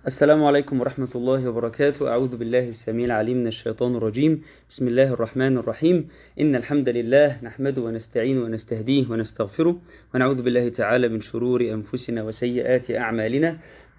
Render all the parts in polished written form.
السلام عليكم ورحمة الله وبركاته. أعوذ بالله السميع العليم من الشيطان الرجيم. بسم الله الرحمن الرحيم. إن الحمد لله نحمده ونستعين ونستهديه ونستغفره، ونعوذ بالله تعالى من شرور أنفسنا وسيئات أعمالنا.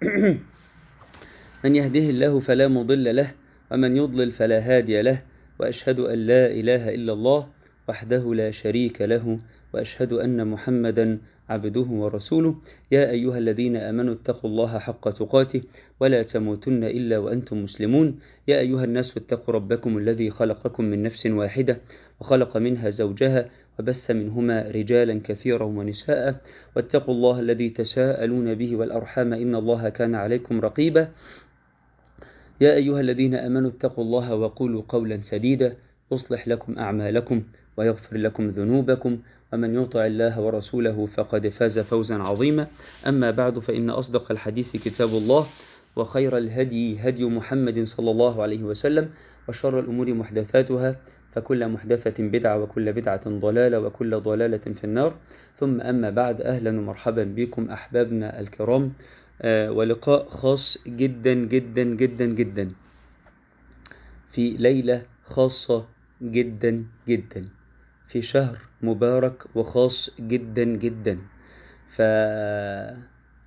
من يهده الله فلا مضل له، ومن يضلل فلا هادي له، وأشهد أن لا إله إلا الله وحده لا شريك له، وأشهد أن محمدا عبده ورسوله. يا أيها الذين آمنوا اتقوا الله حق تقاته ولا تموتن إلا وأنتم مسلمون. يا أيها الناس اتقوا ربكم الذي خلقكم من نفس واحدة وخلق منها زوجها وبث منهما رجالا كثيرا ونساء، واتقوا الله الذي تساءلون به والأرحام إن الله كان عليكم رقيبا. يا أيها الذين آمنوا اتقوا الله وقولوا قولا سديدا يصلح لكم أعمالكم ويغفر لكم ذنوبكم، ومن يطع الله ورسوله فقد فاز فوزا عظيما. أما بعد، فإن أصدق الحديث كتاب الله، وخير الهدي هدي محمد صلى الله عليه وسلم، وشر الأمور محدثاتها، فكل محدثة بدعة وكل بدعة ضلالة وكل ضلالة في النار. ثم أما بعد، أهلا ومرحبا بكم أحبابنا الكرام، ولقاء خاص جدا جدا جدا جدا في ليلة خاصة جدا جدا في شهر مبارك وخاص جدا جدا. فأسأل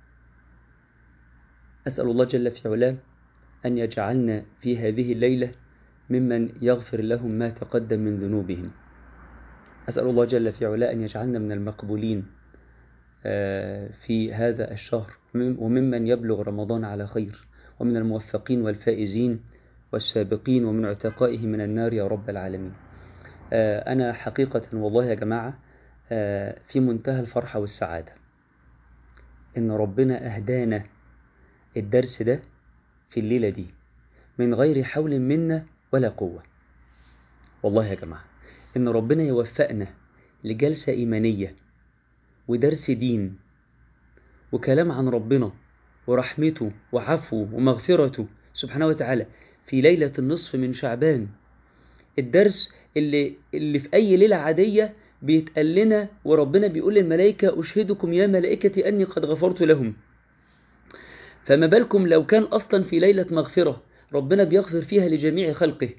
الله جل في علاه أن يجعلنا في هذه الليلة ممن يغفر لهم ما تقدم من ذنوبهم. أسأل الله جل في علاه أن يجعلنا من المقبولين في هذا الشهر، وممن يبلغ رمضان على خير، ومن الموفقين والفائزين والسابقين، ومن عتقائه من النار يا رب العالمين. أنا حقيقة والله يا جماعة في منتهى الفرحة والسعادة إن ربنا أهدانا الدرس ده في الليلة دي من غير حول منا ولا قوة. والله يا جماعة إن ربنا يوفقنا لجلسة إيمانية ودرس دين وكلام عن ربنا ورحمته وعفوه ومغفرته سبحانه وتعالى في ليلة النصف من شعبان. الدرس اللي في أي ليلة عادية بيتقال لنا، وربنا بيقول للملائكة: أشهدكم يا ملائكتي أني قد غفرت لهم. فما بالكم لو كان أصلا في ليلة مغفرة ربنا بيغفر فيها لجميع خلقه.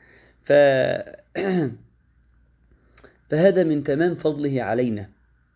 فهذا من تمام فضله علينا،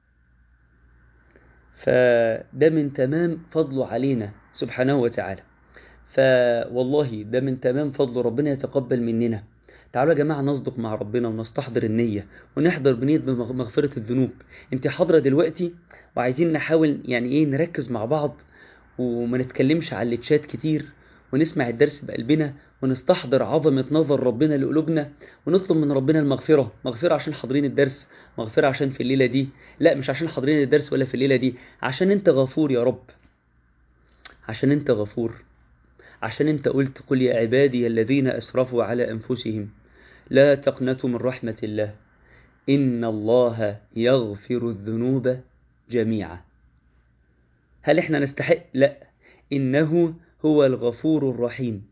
فده من تمام فضله علينا سبحانه وتعالى. فوالله ده من تمام فضل ربنا، يتقبل مننا. تعالوا يا جماعة نصدق مع ربنا ونستحضر النية ونحضر بنية مغفرة الذنوب. انت حاضرة دلوقتي، وعايزين نحاول نركز مع بعض وما نتكلمش على التشات كتير، ونسمع الدرس بقلبنا ونستحضر عظمة نظر ربنا لقلوبنا، ونطلب من ربنا المغفرة. مغفرة عشان حاضرين الدرس، مغفرة عشان في الليلة دي، لا مش عشان حاضرين الدرس ولا في الليلة دي، عشان انت غفور يا رب، عشان انت غفور، عشان انت قلت: قل يا عبادي الذين أسرفوا على أنفسهم لا تقنطوا من رحمة الله إن الله يغفر الذنوب جميعا. هل احنا نستحق؟ لا، إنه هو الغفور الرحيم،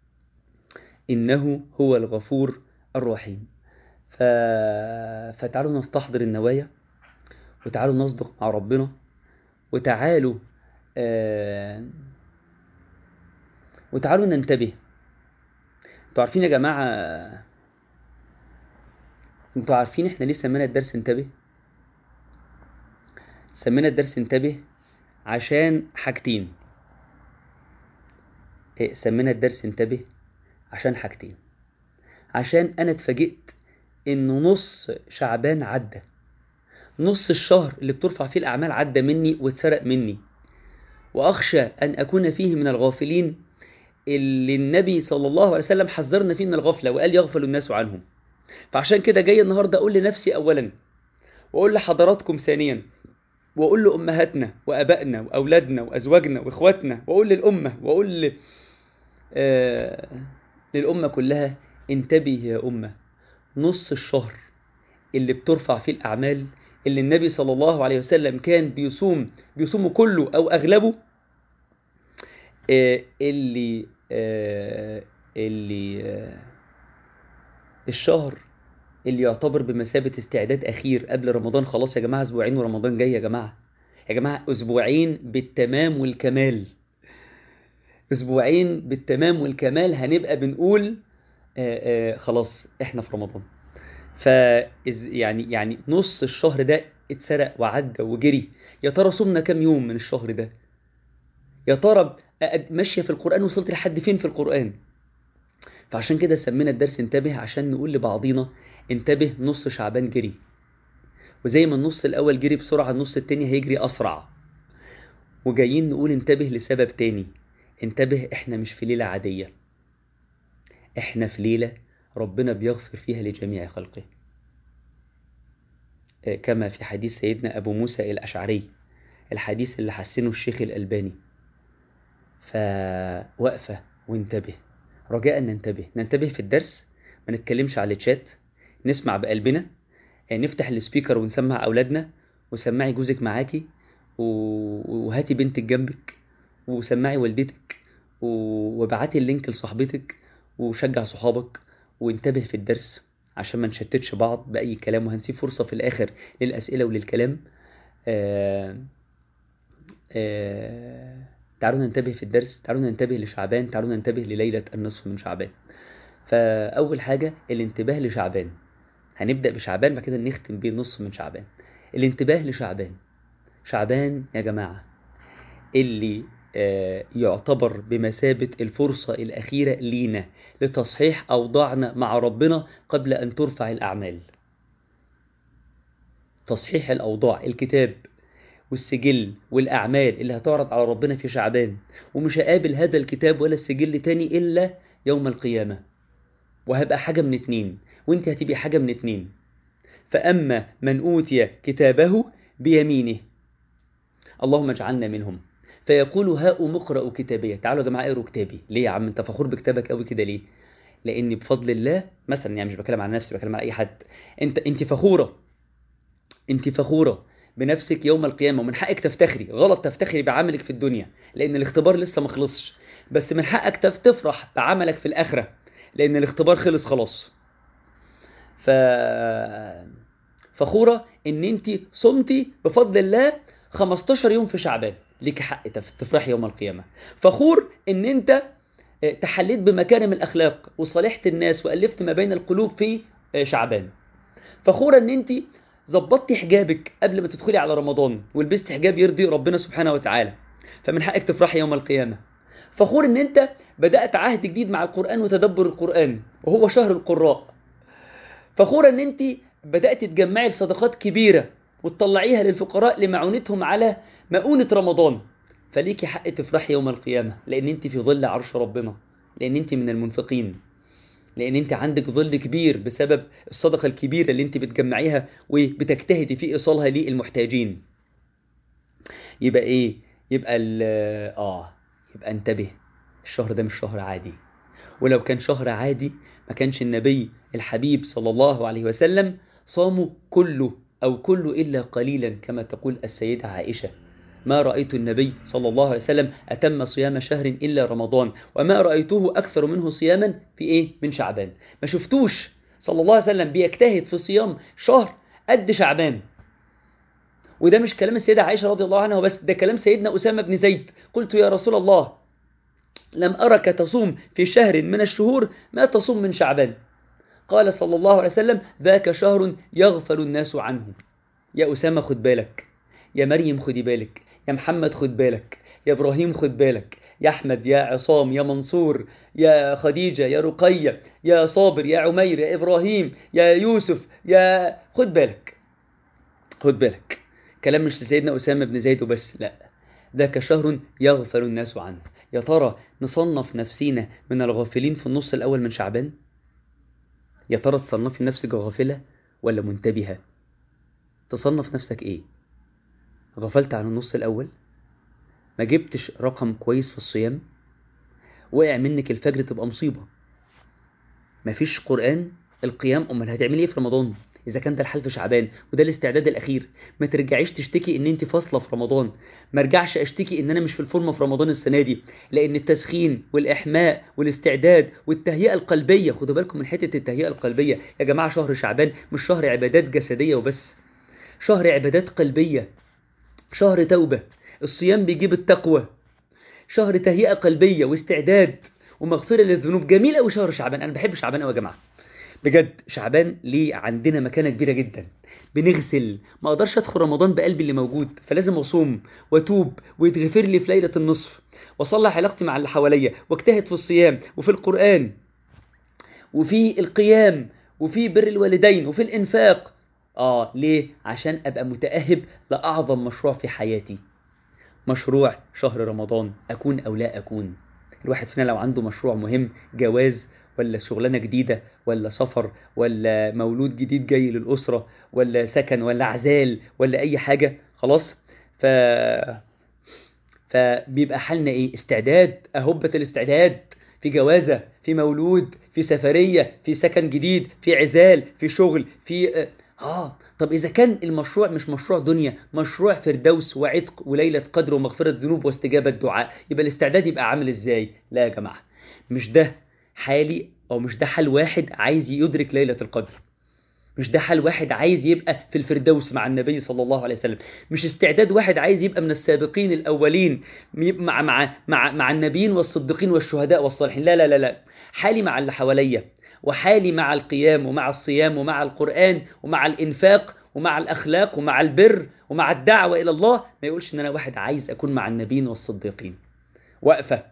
إنه هو الغفور الرحيم. فتعالوا نستحضر النوايا، وتعالوا نصدق مع ربنا، وتعالوا وتعالوا ننتبه. انتوا عارفين يا جماعة، انتوا عارفين احنا ليه سمينا الدرس انتبه؟ سمينا الدرس انتبه عشان حاجتين. سمينا الدرس انتبه عشان حاجتين. عشان انا اتفاجئت انه نص شعبان عدى، نص الشهر اللي بترفع فيه الاعمال عدى مني واتسرق مني، واخشى ان اكون فيه من الغافلين اللي النبي صلى الله عليه وسلم حذرنا فيه من الغفلة وقال: يغفل الناس عنهم. فعشان كده جاي النهاردة اقول لنفسي اولا، واقول لحضراتكم ثانيا، واقول لأمهاتنا وأبائنا وأولادنا وأزواجنا وإخواتنا، واقول للأمة، واقول للأمة كلها: انتبه يا أمة. نص الشهر اللي بترفع فيه الأعمال، اللي النبي صلى الله عليه وسلم كان بيصوم كله أو أغلبه، اللي الشهر اللي يعتبر بمثابة استعداد أخير قبل رمضان. خلاص يا جماعة، أسبوعين ورمضان جاي يا جماعة، يا جماعة أسبوعين بالتمام والكمال. أسبوعين بالتمام والكمال هنبقى بنقول خلاص احنا في رمضان. يعني نص الشهر ده اتسرق وعدى وجري. يا ترى صمنا كام يوم من الشهر ده؟ يا ترى ماشية في القرآن وصلت لحد فين في القرآن؟ فعشان كده سمينا الدرس انتبه، عشان نقول لبعضينا انتبه، نص شعبان جري، وزي ما النص الأول جري بسرعة النص التاني هيجري أسرع. وجايين نقول انتبه لسبب تاني، انتبه احنا مش في ليلة عادية، احنا في ليلة ربنا بيغفر فيها لجميع خلقه، كما في حديث سيدنا أبو موسى الأشعري، الحديث اللي حسنه الشيخ الألباني. فوقفة وانتبه، رجاء ننتبه في الدرس، ما نتكلمش على الشات، نسمع بقلبنا، نفتح السبيكر ونسمع أولادنا، وسمعي جوزك معاكي، وهاتي بنتك جنبك، وسمعي والدتك، وابعتي اللينك لصاحبتك، وشجع صحابك، وانتبه في الدرس عشان ما نشتتش بعض بأي كلام، وهنسيب فرصة في الآخر للأسئلة وللكلام. تعالوا ننتبه في الدرس، تعالوا ننتبه لشعبان، تعالوا ننتبه لليلة النصف من شعبان. فأول حاجة الانتباه لشعبان، هنبدأ بشعبان بعد كده نختم بيه نص من شعبان. الانتباه لشعبان، شعبان يا جماعة اللي يعتبر بمثابة الفرصة الأخيرة لينا لتصحيح أوضاعنا مع ربنا قبل أن ترفع الأعمال. تصحيح الأوضاع، الكتاب والسجل والأعمال اللي هتعرض على ربنا في شعبان، ومش هقابل هذا الكتاب ولا السجل تاني إلا يوم القيامة، وهبقى حاجة من اتنين، وانت هتبقى حاجة من اتنين. فأما من أوتي كتابه بيمينه، اللهم اجعلنا منهم، فيقول هاؤم اقرأوا كتابي. تعالوا يا جماعة اقروا كتابي. ليه يا عم انت فخور بكتابك قوي كده ليه؟ لأن بفضل الله مثلا، يعني مش بكلم عن نفسي، بكلم عن أي حد، انت فخورة بنفسك يوم القيامة، ومن حقك تفتخري. غلط تفتخري بعملك في الدنيا لأن الاختبار لسه ما خلصش، بس من حقك تفرح بعملك في الآخرة لأن الاختبار خلص خلاص. فخورة ان انت صمتي بفضل الله 15 يوم في شعبان، ليك حق تفرحي يوم القيامة. فخور ان انت تحليت بمكارم الأخلاق وصالحت الناس وألفت ما بين القلوب في شعبان. فخورة ان انت ظبطتي حجابك قبل ما تدخلي على رمضان ولبست حجاب يرضي ربنا سبحانه وتعالى، فمن حقك تفرحي يوم القيامة. فخور ان انت بدأت عهد جديد مع القرآن وتدبر القرآن وهو شهر القراء. فخورة ان انت بدأت تجمعي الصدقات كبيرة وتطلعيها للفقراء لمعونتهم على مؤونة رمضان، فليكي حق تفرحي يوم القيامة لان انت في ظل عرش ربنا، لان انت من المنفقين، لان انت عندك ظل كبير بسبب الصدقة الكبيرة اللي انت بتجمعيها وبتجتهدي في ايصالها للمحتاجين. يبقى ايه؟ يبقى يبقى انتبه، الشهر ده مش شهر عادي، ولو كان شهر عادي ما كانش النبي الحبيب صلى الله عليه وسلم صاموا كله أو كله إلا قليلا، كما تقول السيدة عائشة: ما رأيت النبي صلى الله عليه وسلم أتم صيام شهر إلا رمضان، وما رأيته أكثر منه صياما في من شعبان. ما شفتوش صلى الله عليه وسلم بيجتهد في صيام شهر قد شعبان. وده مش كلام السيدة عائشة رضي الله عنها بس، ده كلام سيدنا أسامة بن زيد: قلت يا رسول الله لم أرك تصوم في شهر من الشهور ما تصوم من شعبان. قال صلى الله عليه وسلم: ذاك شهر يغفل الناس عنه. يا أسامة خد بالك، يا مريم خدي بالك، يا محمد خد بالك، يا إبراهيم خد بالك، يا أحمد، يا عصام، يا منصور، يا خديجة، يا رقية، يا صابر، يا عمير، يا إبراهيم، يا يوسف، يا خد بالك، خد بالك. كلام مش سيدنا أسامة بن زيد وبس، لا، ذاك شهر يغفل الناس عنه. يا ترى نصنف نفسينا من الغافلين في النص الأول من شعبان؟ يا ترى تصنفي نفسك غافلة ولا منتبهة؟ تصنف نفسك ايه؟ غفلت عن النص الأول؟ ما جبتش رقم كويس في الصيام؟ وقع منك الفجر تبقى مصيبة. مفيش قرآن، القيام، أمال هتعملي ايه في رمضان إذا كان ده الحال في شعبان وده الاستعداد الأخير؟ ما ترجعيش تشتكي إن أنت فاصلة في رمضان، ما رجعش أشتكي إن أنا مش في الفورمة في رمضان السنة دي، لأن التسخين والإحماء والاستعداد والتهيئة القلبية، خدوا بالكم من حتة التهيئة القلبية يا جماعة. شهر شعبان مش شهر عبادات جسدية وبس، شهر عبادات قلبية، شهر توبة. الصيام بيجيب التقوى، شهر تهيئة قلبية واستعداد ومغفرة للذنوب. جميل قوي شهر شعبان، انا بحب شعبان قوي يا جماعة بجد. شعبان ليه عندنا مكانة كبيرة جدا، بنغسل. ما اقدرش ادخل رمضان بقلبي اللي موجود، فلازم اصوم واتوب ويتغفر لي في ليلة النصف، واصلح علاقتي مع اللي حواليا، واجتهد في الصيام وفي القرآن وفي القيام وفي بر الوالدين وفي الإنفاق. ليه؟ عشان أبقى متأهب لأعظم مشروع في حياتي، مشروع شهر رمضان، أكون أو لا أكون. الواحد فينا لو عنده مشروع مهم، جواز ولا شغلانة جديدة ولا سفر ولا مولود جديد جاي للأسرة ولا سكن ولا عزال ولا أي حاجة، خلاص. ف... فبيبقى حالنا إيه؟ استعداد، أهبة الاستعداد، في جوازة، في مولود، في سفرية، في سكن جديد، في عزال، في شغل، في طب إذا كان المشروع مش مشروع دنيا، مشروع فردوس وعتق وليلة قدر ومغفرة ذنوب واستجابة دعاء، يبقى الاستعداد يبقى عامل إزاي؟ لا يا جماعة، مش ده حالي، أو مش ده حال واحد عايز يدرك ليلة القدر، مش ده حال واحد عايز يبقى في الفردوس مع النبي صلى الله عليه وسلم، مش استعداد واحد عايز يبقى من السابقين الأولين مع النبيين والصديقين والشهداء والصالحين. لا لا لا لا، حالي مع اللي حواليا، وحالي مع القيام ومع الصيام ومع القرآن ومع الإنفاق ومع الأخلاق ومع البر ومع الدعوة إلى الله. ما يقولش إن أنا واحد عايز أكون مع النبيين والصديقين. وقفة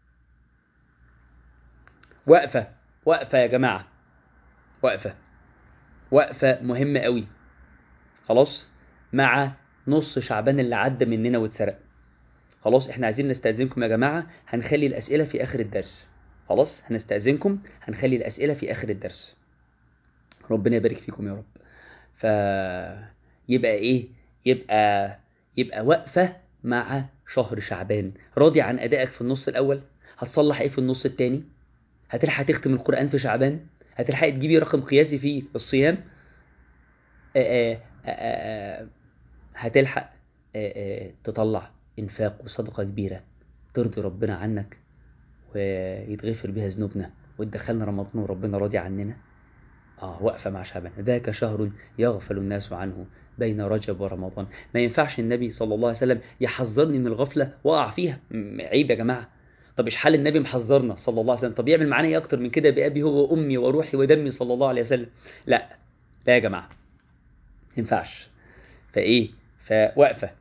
وقفة وقفة يا جماعة، وقفة مهمة قوي. خلاص، مع نص شعبان اللي عدى مننا واتسرق. خلاص، احنا عايزين نستأذنكم يا جماعة، هنخلي الأسئلة في آخر الدرس. خلاص، هنستأذنكم، هنخلي الأسئلة في آخر الدرس. ربنا يبارك فيكم يا رب. يبقى ايه؟ يبقى وقفة مع شهر شعبان. راضي عن أدائك في النص الأول؟ هتصلح ايه في النص التاني؟ هتلحق تختم القرآن في شعبان؟ هتلحق تجيبي رقم قياسي في الصيام؟ هتلحق تطلع إنفاق وصدقة كبيرة ترضي ربنا عنك ويتغفر بها ذنوبنا وتدخلنا رمضان وربنا راضي عننا؟ وقفة مع شعبان. ذاك شهر يغفل الناس عنه بين رجب ورمضان. ما ينفعش النبي صلى الله عليه وسلم يحذرني من الغفلة وقع فيها. عيب يا جماعة. طب إيش حال النبي محذرنا صلى الله عليه وسلم؟ طب يعمل معانا ايه أكتر من كده؟ بأبي هو وأمي وروحي ودمي صلى الله عليه وسلم. لا لا يا جماعة، ينفعش. فوقفة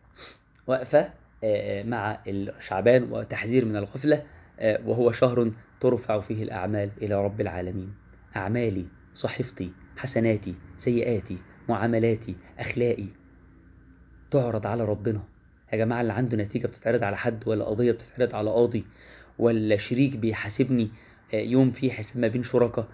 مع شعبان وتحذير من الغفلة. وهو شهر ترفع فيه الأعمال إلى رب العالمين. أعمالي، صحيفتي، حسناتي، سيئاتي، معاملاتي، أخلاقي تعرض على ربنا يا جماعة. اللي عنده نتيجة بتتعرض على حد، ولا قضية بتتعرض على قاضي، ولا شريك بيحاسبني يوم فيه حساب ما بين شركاء،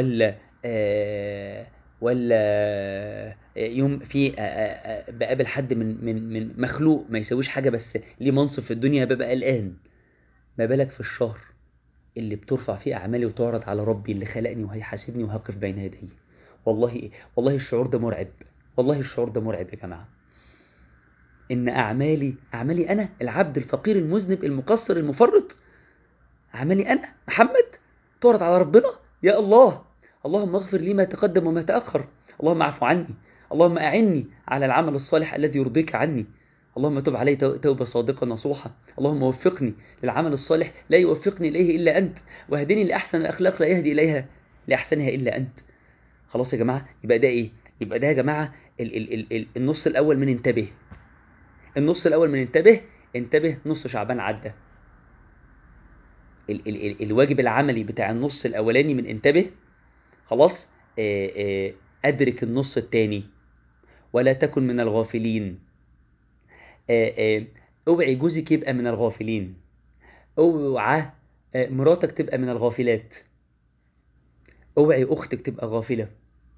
ولا يوم في بقابل حد من مخلوق ما يسويش حاجة بس ليه منصب في الدنيا، ببقى قلقان. ما بالك في الشهر اللي بترفع فيه أعمالي وتعرض على ربي اللي خلقني وهيحاسبني وهقف بين يديه. والله الشعور ده مرعب، والله الشعور ده مرعب يا جماعة. إن أعمالي أنا العبد الفقير المذنب المقصر المفرط، أعمالي أنا محمد تعرض على ربنا. يا الله، اللهم اغفر لي ما تقدم وما تأخر، اللهم اعف عني، اللهم أعني على العمل الصالح الذي يرضيك عني، اللهم تب علي توبة صادقة نصوحة، اللهم وفقني للعمل الصالح لا يوفقني إليه إلا أنت، واهدني لأحسن الأخلاق لا يهدي إليها لأحسنها إلا أنت. خلاص يا جماعة، يبقى ده إيه؟ يبقى ده يا جماعة النص الأول من انتبه. النص الأول من انتبه. نص شعبان عدى. الواجب العملي بتاع النص الأولاني من انتبه. خلاص، أدرك النص التاني ولا تكن من الغافلين. اوعي جوزك يبقى من الغافلين، اوعى مراتك تبقى من الغافلات، اوعي أختك تبقى غافلة،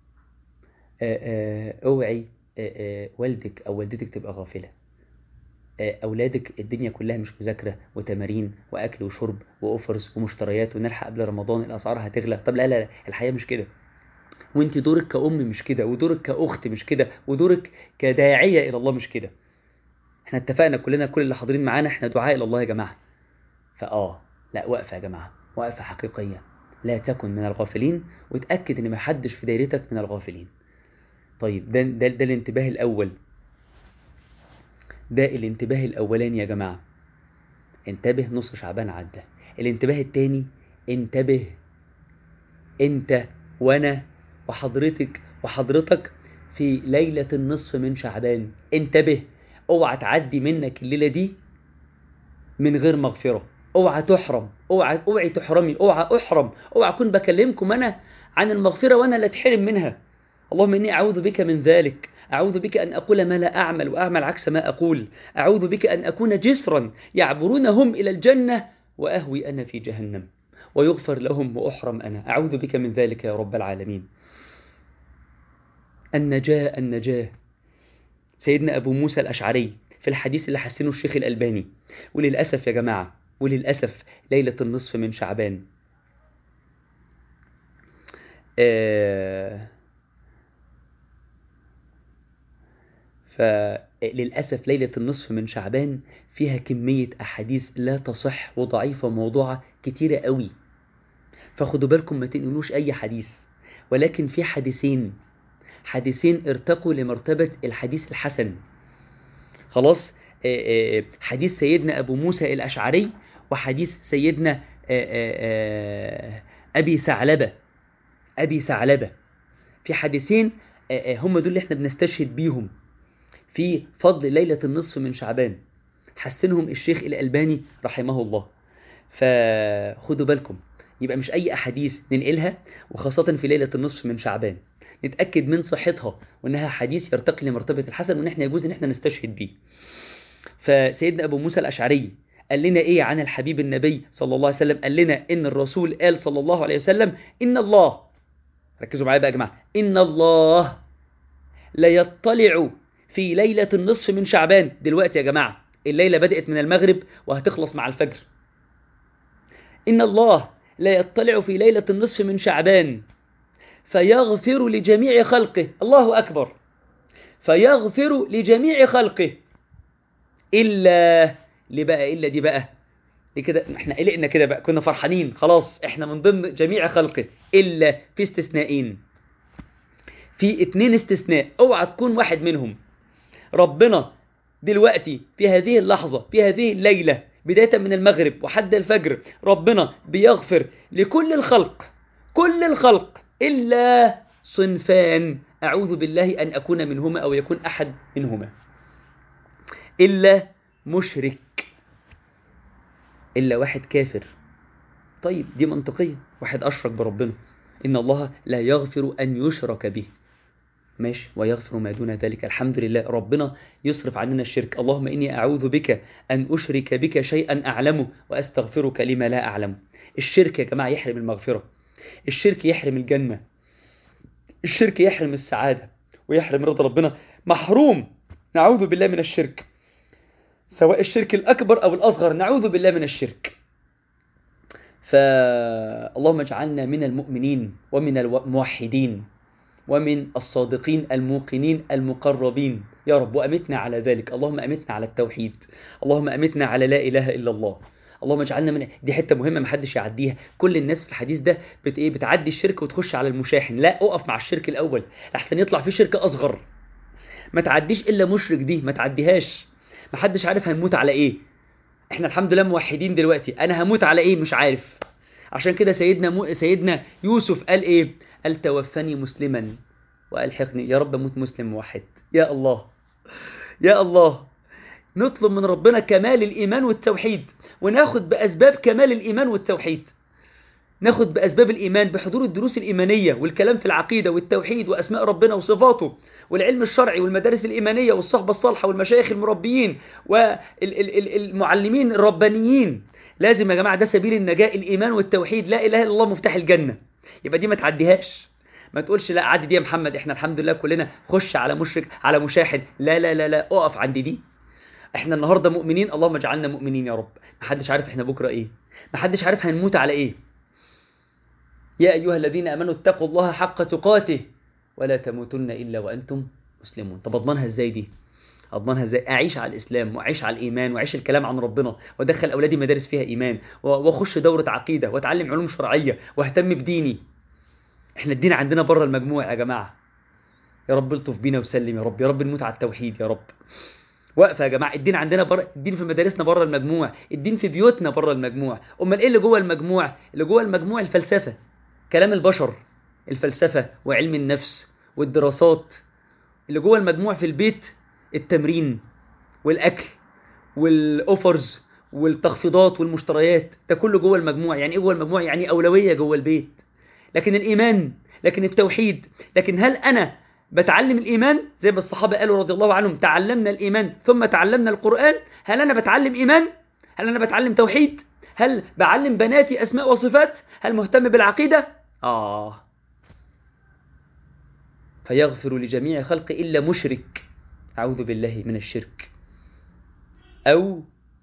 اوعي والدك أو والدتك تبقى غافلة، أولادك الدنيا كلها مش مذاكرة وتمارين وأكل وشرب وأوفرز ومشتريات ونلحق قبل رمضان الأسعار هتغلى. طب لا لا لا، الحياة مش كده، وانت دورك كأم مش كده، ودورك كأخت مش كده، ودورك كداعية إلى الله مش كده. احنا اتفقنا كلنا، كل اللي حاضرين معانا احنا دعاء إلى الله يا جماعة. لا، وقفة يا جماعة، وقفة حقيقية. لا تكن من الغافلين، وتأكد ان محدش في دايرتك من الغافلين. طيب ده الانتباه الأول، ده الانتباه الأولاني يا جماعة. انتبه، نص شعبان عدى. الانتباه التاني، انتبه انت وانا وحضرتك وحضرتك في ليلة النصف من شعبان. انتبه، اوعى تعدي منك الليلة دي من غير مغفرة. اوعى تحرم، اوعي تحرمي، اوعى احرم، اوعى اكون بكلمكم انا عن المغفرة وانا اللي اتحرم منها. اللهم اني اعوذ بك من ذلك، اعوذ بك ان اقول ما لا اعمل واعمل عكس ما اقول، اعوذ بك ان اكون جسرا يعبرونهم الى الجنة واهوي انا في جهنم ويغفر لهم واحرم انا. اعوذ بك من ذلك يا رب العالمين. النجاة. سيدنا أبو موسى الأشعري في الحديث اللي حسنه الشيخ الألباني. وللأسف يا جماعة، وللأسف ليلة النصف من شعبان فللأسف ليلة النصف من شعبان فيها كمية أحاديث لا تصح وضعيفة موضوعة كتيرة قوي. فخدوا بالكم ما تنقلوش أي حديث، ولكن في حديثين ارتقوا لمرتبة الحديث الحسن. خلاص، حديث سيدنا أبو موسى الأشعري وحديث سيدنا أبي ثعلبة. في حديثين هم دول اللي احنا بنستشهد بيهم في فضل ليلة النصف من شعبان، حسنهم الشيخ الألباني رحمه الله. فخدوا بالكم، يبقى مش أي أحاديث ننقلها، وخاصة في ليلة النصف من شعبان نتأكد من صحتها وأنها حديث يرتقي لمرتبة الحسن وأن احنا يجوز أن احنا نستشهد بيه. فسيدنا أبو موسى الأشعري قال لنا إيه عن الحبيب النبي صلى الله عليه وسلم؟ قال لنا إن الرسول قال صلى الله عليه وسلم إن الله، ركزوا معايا بقى يا جماعة، إن الله لا يطلع في ليلة النصف من شعبان. دلوقتي يا جماعة الليلة بدأت من المغرب وهتخلص مع الفجر. إن الله لا يطلع في ليلة النصف من شعبان فيغفر لجميع خلقه، الله أكبر، فيغفر لجميع خلقه إلا دي بقى كده احنا قلقنا كده بقى، كنا فرحانين خلاص احنا من ضمن جميع خلقه، إلا في استثنائين، في 2 استثناء، اوعى تكون واحد منهم. ربنا دلوقتي في هذه اللحظة في هذه الليلة بداية من المغرب وحد الفجر ربنا بيغفر لكل الخلق، كل الخلق إلا صنفان، أعوذ بالله أن أكون منهما أو يكون أحد منهما، إلا مشرك، إلا واحد كافر. طيب دي منطقية، واحد أشرك بربنا، إن الله لا يغفر أن يشرك به، ماشي، ويغفر ما دون ذلك. الحمد لله ربنا يصرف عننا الشرك. اللهم إني أعوذ بك أن أشرك بك شيئا أعلمه وأستغفرك لما لا أعلم. الشرك يا جماعة يحرم المغفرة، الشرك يحرم الجنة، الشرك يحرم السعادة ويحرم رضا ربنا، محروم. نعوذ بالله من الشرك، سواء الشرك الأكبر أو الأصغر، نعوذ بالله من الشرك. فاللهم اجعلنا من المؤمنين ومن الموحدين ومن الصادقين الموقنين المقربين يا رب، وأمتنا على ذلك. اللهم أمتنا على التوحيد، اللهم أمتنا على لا إله إلا الله. اللهم اجعلنا من، دي حتة مهمة محدش يعديها. كل الناس في الحديث ده بتعدي الشرك وتخش على المشاحن، لا، اقف مع الشرك الأول لحسن يطلع فيه شرك أصغر. ما تعديش إلا مشرك، دي ما تعديهاش، محدش عارف هنموت على إيه. احنا الحمد لله موحدين دلوقتي، أنا هموت على إيه مش عارف. عشان كده سيدنا يوسف قال إيه؟ قال توفني مسلما وألحقني، يا رب أموت مسلم موحد. يا الله يا الله، نطلب من ربنا كمال الإيمان والتوحيد، وناخد بأسباب كمال الإيمان والتوحيد، ناخد بأسباب الإيمان بحضور الدروس الإيمانية والكلام في العقيدة والتوحيد وأسماء ربنا وصفاته والعلم الشرعي والمدارس الإيمانية والصحبة الصالحة والمشايخ المربيين والمعلمين الربانيين. لازم يا جماعة ده سبيل النجاة، الإيمان والتوحيد، لا إله إلا الله مفتاح الجنة. يبقى دي ما تعديهاش، ما تقولش لا عادي دي يا محمد، احنا الحمد لله كلنا خش على مشرك على مشاحن، لا لا لا لا، اقف عند دي. احنا النهاردة مؤمنين، اللهم اجعلنا مؤمنين يا رب. محدش عارف احنا بكرة ايه، محدش عارف هنموت على ايه. يا أيها الذين آمنوا اتقوا الله حق تقاته ولا تموتن إلا وأنتم مسلمون. طب أضمنها ازاي دي؟ أضمنها ازاي؟ أعيش على الإسلام وأعيش على الإيمان وأعيش الكلام عن ربنا وأدخل أولادي مدارس فيها إيمان وأخش دورة عقيدة وأتعلم علوم شرعية وأهتم بديني. احنا الدين عندنا بره المجموع يا جماعة. يا رب الطف بينا وسلم، يا رب يا رب نموت على التوحيد يا رب. واقفة يا جماعة. الدين عندنا الدين في مدارسنا بره المجموع، الدين في بيوتنا بره المجموع. أمال إيه اللي جوه المجموع؟ اللي جوه المجموع الفلسفة، كلام البشر، الفلسفة وعلم النفس والدراسات. اللي جوه المجموع في البيت التمرين والأكل والأوفرز والتخفيضات والمشتريات، ده كله جوه المجموع. يعني إيه جوه المجموع؟ يعني أولوية جوه البيت. لكن الإيمان، لكن التوحيد، لكن هل أنا بتعلم الإيمان زي ما الصحابة قالوا رضي الله عنهم تعلمنا الإيمان ثم تعلمنا القرآن؟ هل أنا بتعلم إيمان؟ هل أنا بتعلم توحيد؟ هل بعلم بناتي أسماء وصفات؟ هل مهتم بالعقيدة؟ فيغفر لجميع خلق إلا مشرك، أعوذ بالله من الشرك، أو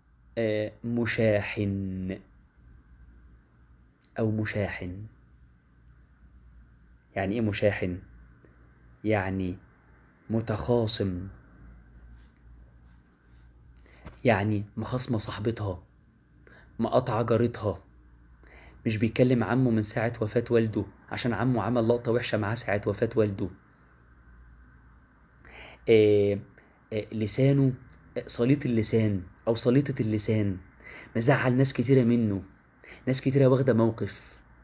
مشاحن. أو مشاحن. يعني إيه مشاحن؟ يعني متخاصم، يعني مخاصمة صاحبتها، مقاطعة جارتها، مش بيكلم عمه من ساعة وفاة والده عشان عمه عمل لقطة وحشة معاه ساعة وفاة والده. لسانه صليط اللسان أو صليطة اللسان، مزعل ناس كتيرة منه، ناس كتيرة واخدة موقف.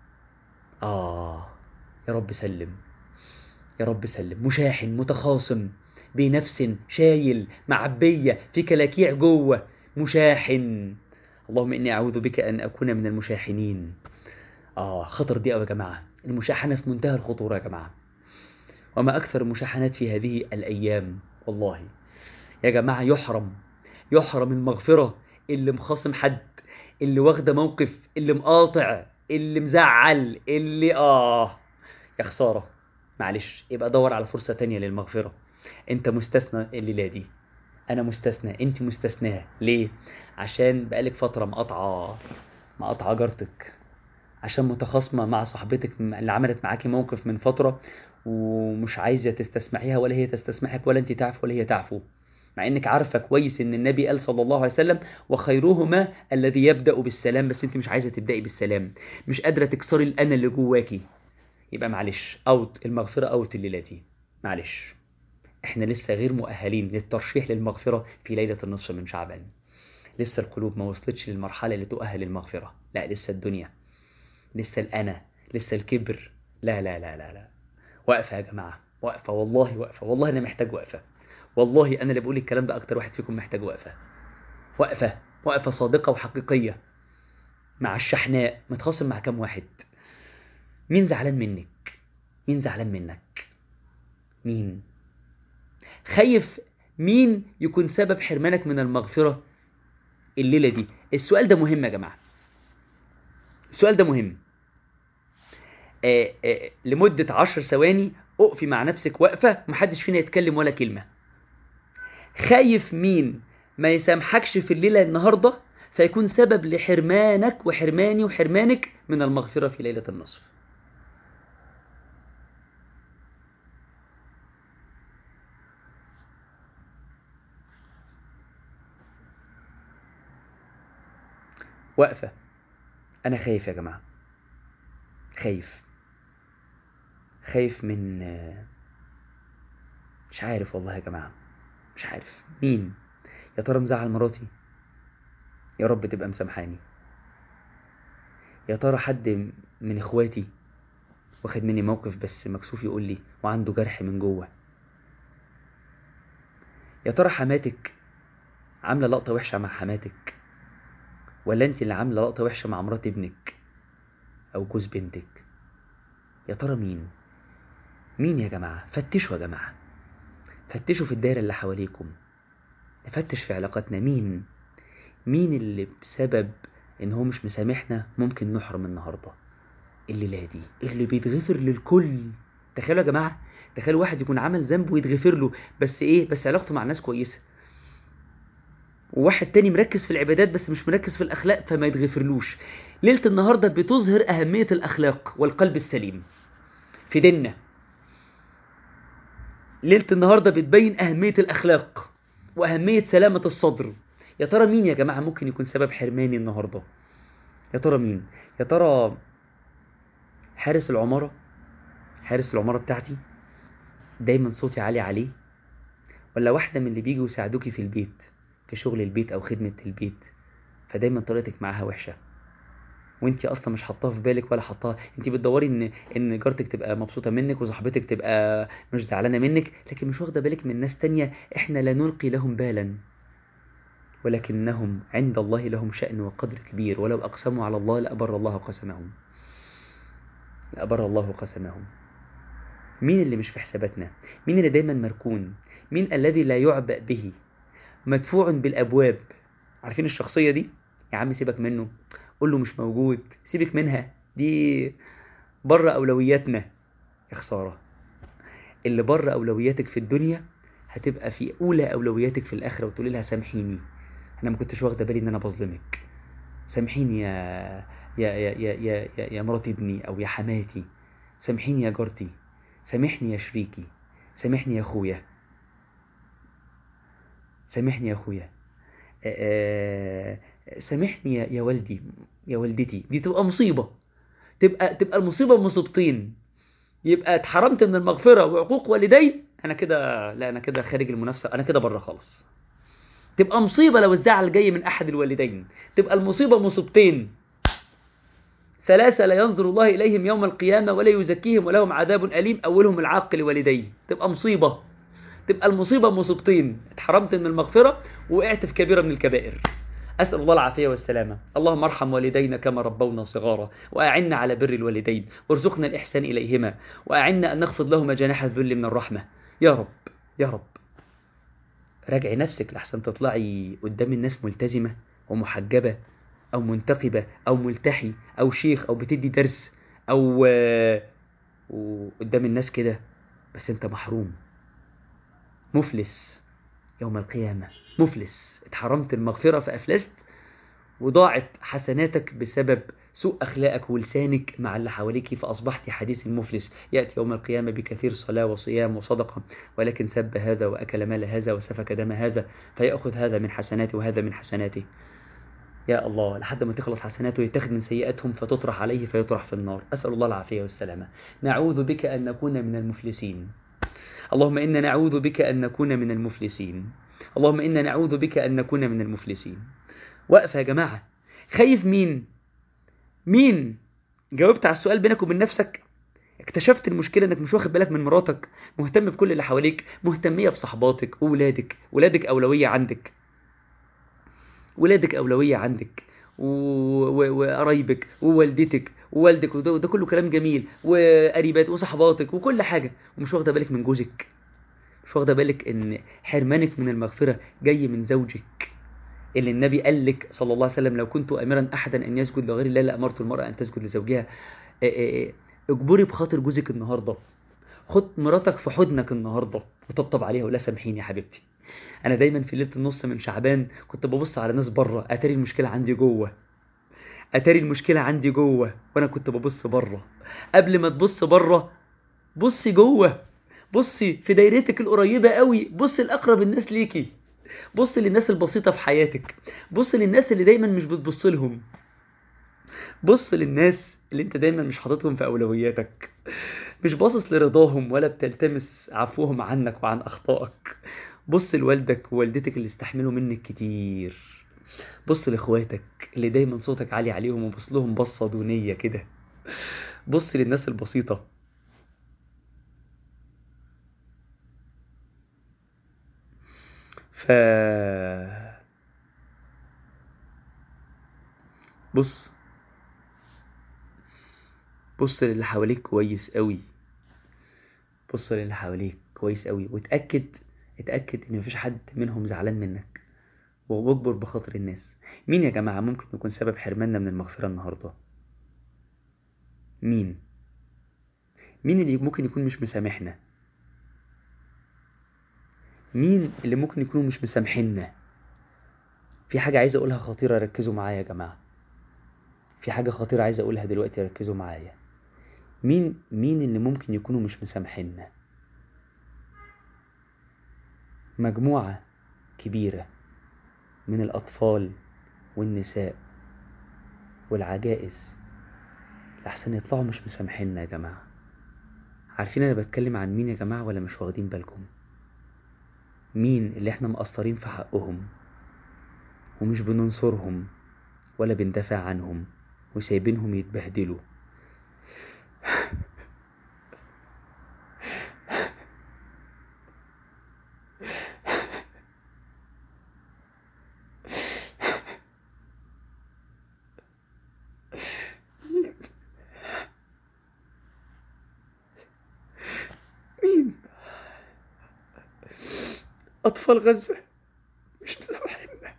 يا رب سلم، يا رب سلم. مشاحن، متخاصم، بنفس، شايل معبية في كلاكيع جوه، مشاحن. اللهم إني أعوذ بك أن أكون من المشاحنين. خطر دي يا جماعة. المشاحنة في منتهى الخطورة يا جماعة، وما أكثر المشاحنات في هذه الأيام. والله يا جماعة يحرم المغفرة اللي مخاصم حد، اللي واخده موقف، اللي مقاطع، اللي مزعل، اللي يا خسارة. معلش، يبقى دور على فرصة تانية للمغفرة. انت مستثنى الليلة دي، انا مستثنى، انت مستثناه. ليه؟ عشان بقالك فترة مقاطعة جارتك، عشان متخاصمة مع صاحبتك اللي عملت معاكي موقف من فترة، ومش عايزة تستسمعيها ولا هي تستسمحك ولا انت تعفو ولا هي تعفو، مع انك عارفة كويس ان النبي قال صلى الله عليه وسلم وخيرهما الذي يبدأ بالسلام، بس انت مش عايزة تبدأي بالسلام، مش قادرة تكسري الأنا اللي جواكي. يبقى معلش، اوت المغفرة، اوت الليلة دي. معلش، احنا لسه غير مؤهلين للترشيح للمغفرة في ليلة النصف من شعبان. لسه القلوب ما وصلتش للمرحلة اللي تؤهل المغفرة. لا، لسه الدنيا، لسه الأنا، لسه الكبر. لا لا لا لا لا. واقفة يا جماعة، واقفة والله، واقفة والله. أنا محتاج وقفة والله. أنا اللي بقول الكلام ده أكتر واحد فيكم محتاج وقفة. وقفة صادقة وحقيقية مع الشحناء. متخاصم مع كام واحد؟ مين زعلان منك؟ مين زعلان منك؟ مين خايف؟ مين يكون سبب حرمانك من المغفرة الليلة دي؟ السؤال ده مهم يا جماعة، السؤال ده مهم. لمدة 10 ثواني اقفي مع نفسك وقفة، محدش فينا يتكلم ولا كلمة. خايف مين ما يسامحكش في الليلة النهاردة فيكون سبب لحرمانك وحرماني وحرمانك من المغفرة في ليلة النصف؟ وقفة. أنا خايف يا جماعة، خايف من مش عارف والله يا جماعة، مش عارف مين. يا ترى مزعل مراتي؟ يا رب تبقى مسامحاني. يا ترى حد من اخواتي واخد مني موقف بس مكسوف يقول لي وعنده جرح من جوه؟ يا ترى حماتك عاملة لقطة وحشة مع حماتك، ولا انت اللي عاملة لقطة وحشة مع مرات ابنك او جوز بنتك؟ يا ترى مين يا جماعة؟ فتشوا يا جماعة، فتشوا في الدائرة اللي حواليكم، نفتش في علاقاتنا. مين اللي بسبب ان هو مش مسامحنا ممكن نحرم النهاردة الليلة دي اللي بيتغفر للكل؟ تخيلوا يا جماعة، تخيلوا واحد يكون عمل ذنب ويتغفر له، بس علاقته مع الناس كويسة، وواحد تاني مركز في العبادات بس مش مركز في الأخلاق فما يتغفرلوش. ليلة النهاردة بتظهر أهمية الأخلاق والقلب السليم في ديننا. ليلة النهاردة بتبين أهمية الأخلاق وأهمية سلامة الصدر. يا ترى مين يا جماعة ممكن يكون سبب حرماني النهاردة؟ يا ترى مين؟ يا ترى حارس العمارة بتاعتي دايما صوتي عالي عليه ولا واحدة من اللي بيجوا يساعدوكي في البيت، في شغل البيت أو خدمة البيت، فدايما طريقتك معاها وحشة وانت اصلا مش حطاها في بالك ولا حطاها، انت بتدوري ان جارتك تبقى مبسوطه منك وصاحبتك تبقى مش زعلانه منك، لكن مش واخده بالك من ناس تانية احنا لا نلقي لهم بالا، ولكنهم عند الله لهم شأن وقدر كبير، ولو اقسموا على الله لأبر الله قسمهم، لأبر الله قسمهم. مين اللي مش في حساباتنا؟ مين اللي دايما مركون؟ مين الذي لا يعبأ به، مدفوع بالابواب؟ عارفين الشخصيه دي؟ يا عم سيبك منه، قول له مش موجود، سيبك منها، دي بره أولوياتنا. يا خسارة، اللي بره أولوياتك في الدنيا هتبقى في أولى أولوياتك في الآخرة، وتقولي لها سامحيني أنا ما كنتش واخدة بالي إن أنا بظلمك، سامحيني يا مرات ابني أو يا حماتي، سامحيني يا جارتي، سامحني يا شريكي، سامحني يا أخويا، سامحني يا أخويا، سامحني يا والدي، يا والدتي. دي تبقى مصيبة، تبقى المصيبة مصيبتين، يبقى اتحرمت من المغفرة وعقوق والدين، انا كده لا، انا كده خارج المنافسة، انا كده بره خالص. تبقى مصيبة لو الزعل جاي من احد الوالدين، تبقى المصيبة مصيبتين. ثلاثة لا ينظر الله اليهم يوم القيامة ولا يزكيهم ولهم عذاب اليم، اولهم العاق لوالديه. تبقى مصيبة، تبقى المصيبة مصيبتين، اتحرمت من المغفرة وقعت في كبيرة من الكبائر. أسأل الله العافية والسلامة. اللهم ارحم والدينا كما ربونا صغارا، وأعنا على بر الوالدين، وارزقنا الإحسان إليهما، وأعنا أن نخفض لهما جناح الذل من الرحمة. يا رب يا رب. راجعي نفسك لحسن تطلعي قدام الناس ملتزمة ومحجبة أو منتقبة أو ملتحي أو شيخ أو بتدي درس أو وقدام الناس كده، بس أنت محروم، مفلس يوم القيامة، مفلس، اتحرمت المغفرة فأفلست، وضاعت حسناتك بسبب سوء أخلاقك ولسانك مع اللي حواليك، فأصبحت حديث المفلس يأتي يوم القيامة بكثير صلاة وصيام وصدقة، ولكن سب هذا وأكل مال هذا وسفك دم هذا، فيأخذ هذا من حسناته وهذا من حسناته. يا الله، لحد ما تخلص حسناته يتخذ من سيئاتهم فتطرح عليه فيطرح في النار. أسأل الله العافية والسلامة. نعوذ بك أن نكون من المفلسين. اللهم إنا نعوذ بك أن نكون من المفلسين. اللهم إنا نعوذ بك أن نكون من المفلسين. وقفة يا جماعة. خايف مين؟ مين؟ جاوبت على السؤال بينك وبين نفسك؟ اكتشفت المشكلة انك مش واخد بالك من مراتك، مهتم بكل اللي حواليك، مهتمية بصحباتك وولادك، ولادك أولوية عندك، ولادك أولوية عندك، وقرايبك ووالدتك ووالدك، وده كله كلام جميل، وقريبات وصحباتك وكل حاجة، ومش واخدة بالك من جوزك، مش واخدة بالك ان حرمانك من المغفرة جاي من زوجك، اللي النبي قال لك صلى الله عليه وسلم لو كنت أمرا أحدا أن يسجد لغير الله لأمرت المرأة أن تسجد لزوجها. اجبري بخاطر جوزك النهاردة، خد مراتك في حضنك النهاردة وطبطب عليها ولا سامحيني يا حبيبتي. أنا دايما في ليلة النص من شعبان كنت ببص على ناس بره، أتاري المشكلة عندي جوه، أتاري المشكلة عندي جوه، وأنا كنت ببص بره. قبل ما تبص بره بصي جوه، بصي في دايرتك القريبة قوي، بصي الأقرب الناس ليكي، بص للناس البسيطة في حياتك، بص للناس اللي دايما مش بتبص لهم، بص للناس اللي انت دايما مش حاططهم في أولوياتك، مش باصص لرضاهم ولا بتلتمس عفوهم عنك وعن أخطائك. بص لوالدك ووالدتك اللي استحملوا منك كتير، بص لإخواتك اللي دايما صوتك عالي عليهم وبص لهم بصة دونية كده، بص للناس البسيطة. ف بص، بص للي حواليك كويس قوي، بص للي حواليك كويس قوي، وتأكد، اتأكد ان مفيش حد منهم زعلان منك، واجبر بخاطر الناس. مين يا جماعة ممكن يكون سبب حرماننا من المغفرة النهاردة؟ مين؟ مين اللي ممكن يكون مش مسامحنا؟ مين اللي ممكن يكونوا مش مسامحيننا؟ في حاجة عايز اقولها خطيرة، ركزوا معايا يا جماعة، في حاجة خطيرة عايز اقولها دلوقتي، ركزوا معايا. مين اللي ممكن يكونوا مش مسامحيننا؟ مجموعة كبيرة من الأطفال والنساء والعجائز، لحسن يطلعوا مش مسامحيننا يا جماعة. عارفين أنا بتكلم عن مين يا جماعة ولا مش واخدين بالكم؟ مين اللي احنا مقصرين في حقهم ومش بننصرهم ولا بندافع عنهم وسايبينهم يتبهدلوا؟ مين؟ أطفال غزة مش مسامحيننا.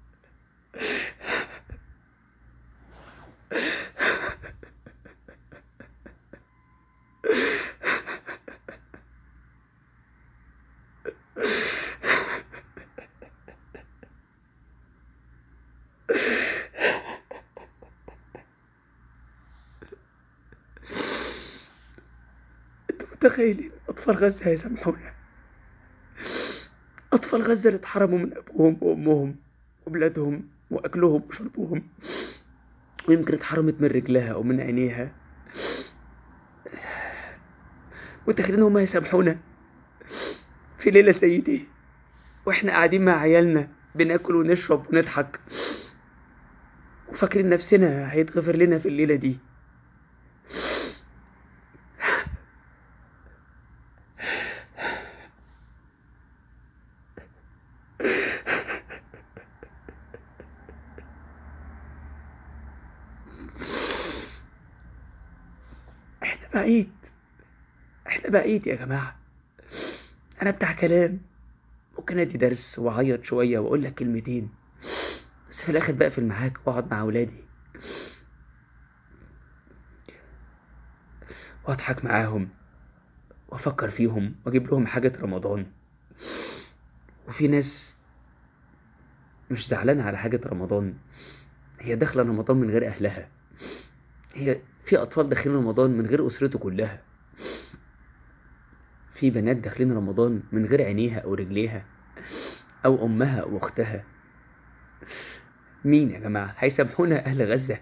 انتوا متخيلين أطفال غزة هيسامحونا؟ أطفال غزة اللي اتحرموا من أبوهم وأمهم وبلادهم وأكلهم وشربهم، ويمكن اتحرمت من رجلها أو من عينيها، متخيلين هم هيسامحونا في ليلة زي دي واحنا قاعدين مع عيالنا بناكل ونشرب ونضحك وفاكرين نفسنا هيتغفر لنا في الليلة دي؟ احنا بعيد يا جماعة. انا بتاع كلام، ممكن ادي درس واعيط شوية واقول لك كلمتين، بس في الاخر بقفل معاك واقعد مع اولادي واضحك معاهم وافكر فيهم واجيب لهم حاجة رمضان. وفي ناس مش زعلانة على حاجة رمضان، هي داخلة رمضان من غير اهلها. هي في اطفال داخلين رمضان من غير اسرته كلها، في بنات داخلين رمضان من غير عينيها او رجليها او امها او اختها. مين يا جماعة هيسامحونا اهل غزة؟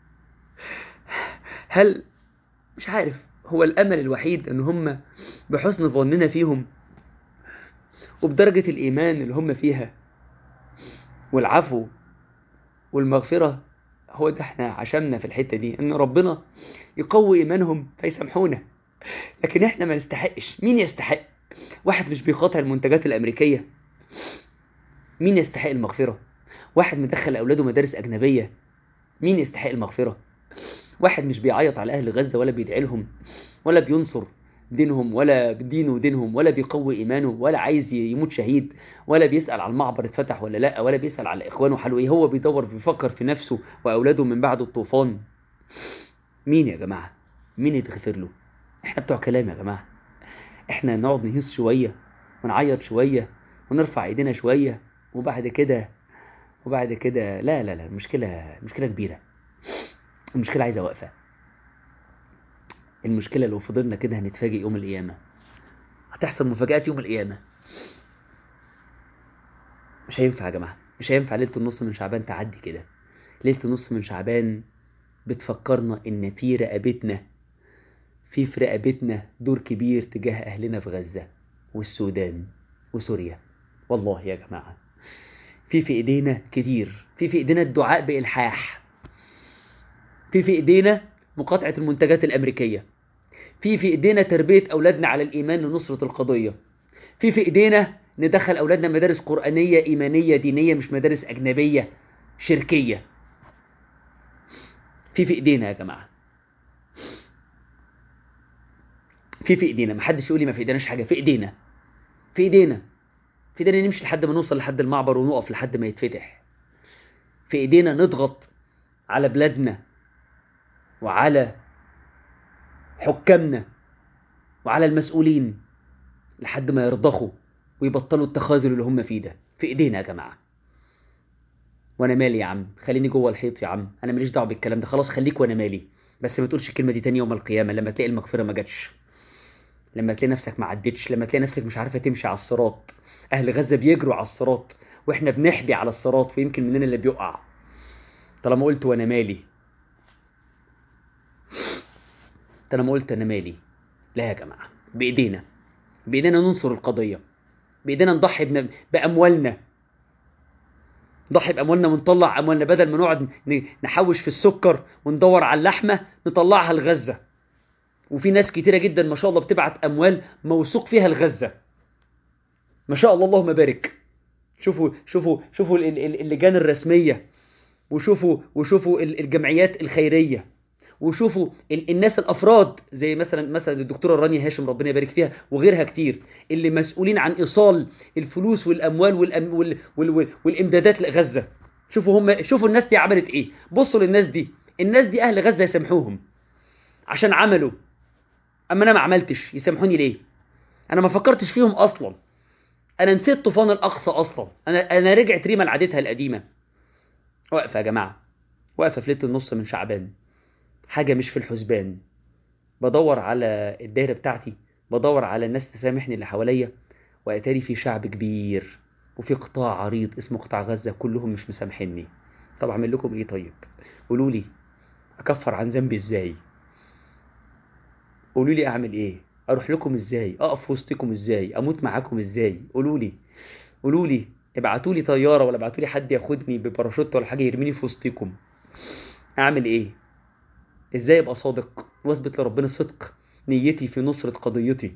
هل مش عارف، هو الامل الوحيد ان هم بحسن ظننا فيهم وبدرجة الايمان اللي هم فيها والعفو والمغفرة، هو ده احنا عشمنا في الحتة دي، ان ربنا يقوي ايمانهم فيسامحونا. لكن احنا ما نستحقش. مين يستحق؟ واحد مش بيقاطع المنتجات الامريكية، مين يستحق المغفرة؟ واحد مدخل اولاده مدارس اجنبية، مين يستحق المغفرة؟ واحد مش بيعيط على اهل غزة ولا بيدعي لهم ولا بينصر دينهم ولا بدينه ودينهم ولا بيقوي ايمانه ولا عايز يموت شهيد ولا بيسأل على المعبر اتفتح ولا لا ولا بيسأل على اخوانه حلو ايه، هو بيفكر في نفسه واولاده من بعد الطوفان. مين يا جماعة؟ مين يتغفر له؟ احنا بتوع كلام يا جماعة. احنا نقعد نهيص شوية ونعيط شوية ونرفع ايدينا شوية وبعد كده لا المشكلة كبيرة. المشكلة عايزة وقفة. المشكلة لو فضلنا كده هنتفاجئ يوم القيامة، هتحصل مفاجآت يوم القيامة. مش هينفع يا جماعة، مش هينفع ليلة النص من شعبان تعدي كده. ليلة النص من شعبان بتفكرنا ان في رقبتنا دور كبير تجاه اهلنا في غزة والسودان وسوريا. والله يا جماعة في ايدينا كتير، في ايدينا الدعاء بإلحاح، في ايدينا مقاطعة المنتجات الامريكية، في ايدينا تربية اولادنا على الايمان لنصرة القضية، في ايدينا ندخل اولادنا مدارس قرآنية ايمانية دينية مش مدارس اجنبية شركية. في ايدينا يا جماعة، في ايدينا. محدش يقول لي ما في ايديناش حاجة. في ايدينا، في ايدينا، في ايدينا نمشي لحد ما نوصل لحد المعبر ونقف لحد ما يتفتح. في ايدينا نضغط على بلادنا وعلى حكامنا وعلى المسؤولين لحد ما يرضخوا ويبطلوا التخاذل اللي هم فيه ده. في ايدينا يا جماعة. وانا مالي يا عم، خليني جوه الحيط يا عم، انا ماليش دعوه بالكلام ده، خلاص خليك وانا مالي. بس ما تقولش الكلمه دي تاني يوم القيامه لما تلاقي المغفره ما جاتش، لما تلاقي نفسك ما عدتش، لما تلاقي نفسك مش عارفه تمشي على الصراط. اهل غزه بيجروا على الصراط واحنا بنحبي على الصراط ويمكن مننا اللي بيقع. طالما قلت وانا مالي، طالما قلت انا مالي، لا يا جماعه، بايدينا، بايدينا ننصر القضيه، بإيدينا نضحي بأموالنا، نضحي بأموالنا ونطلع أموالنا، بدل ما نقعد نحوش في السكر وندور على اللحمة نطلعها لغزة. وفي ناس كتيرة جدا ما شاء الله بتبعت أموال موثوق فيها لغزة، ما شاء الله اللهم بارك. شوفوا اللجان الرسمية، وشوفوا الجمعيات الخيرية، وشوفوا الناس الأفراد زي مثلا الدكتورة رانيا هاشم ربنا يبارك فيها وغيرها كتير، اللي مسؤولين عن إيصال الفلوس والأموال والإمدادات لغزة. شوفوا الناس دي عملت إيه. بصوا للناس دي، الناس دي أهل غزة يسامحوهم عشان عملوا، أما أنا ما عملتش يسامحوني ليه؟ أنا ما فكرتش فيهم أصلا، أنا نسيت طوفان الأقصى أصلا، أنا رجعت ريما لعادتها القديمة. واقفة يا جماعة، واقفة في ليلة النص من شعبان، حاجة مش في الحسبان. بدور على الدايرة بتاعتي، بدور على الناس تسامحني اللي حواليا، وأتاري في شعب كبير وفي قطاع عريض اسمه قطاع غزة كلهم مش مسامحيني. طب أعمل لكم إيه؟ طيب قولوا لي أكفر عن ذنبي إزاي؟ قولوا لي أعمل إيه؟ أروح لكم إزاي؟ أقف وسطكم إزاي؟ أموت معاكم إزاي؟ قولوا لي ابعتوا لي طيارة ولا ابعتوا لي حد ياخدني بباراشوت ولا حاجة يرميني في وسطكم. أعمل إيه؟ إزاي أبقى صادق واثبت لربنا صدق نيتي في نصرة قضيتي؟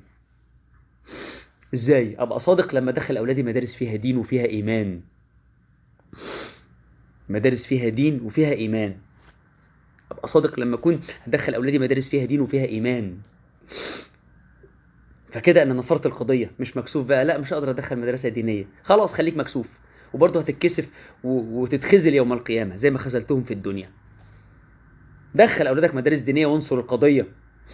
إزاي أبقى صادق لما أدخل أولادي مدارس فيها دين وفيها إيمان؟ مدارس فيها دين وفيها إيمان. أبقى صادق لما أكون أدخل أولادي مدارس فيها دين وفيها إيمان. فكده أنا نصرت القضية، مش مكسوف بقى، لا مش هقدر أدخل مدرسة دينية، خلاص خليك مكسوف وبرضه هتتكسف وتتخزل يوم القيامة زي ما خزلتهم في الدنيا. دخل أولادك مدارس دينية وانصر القضية.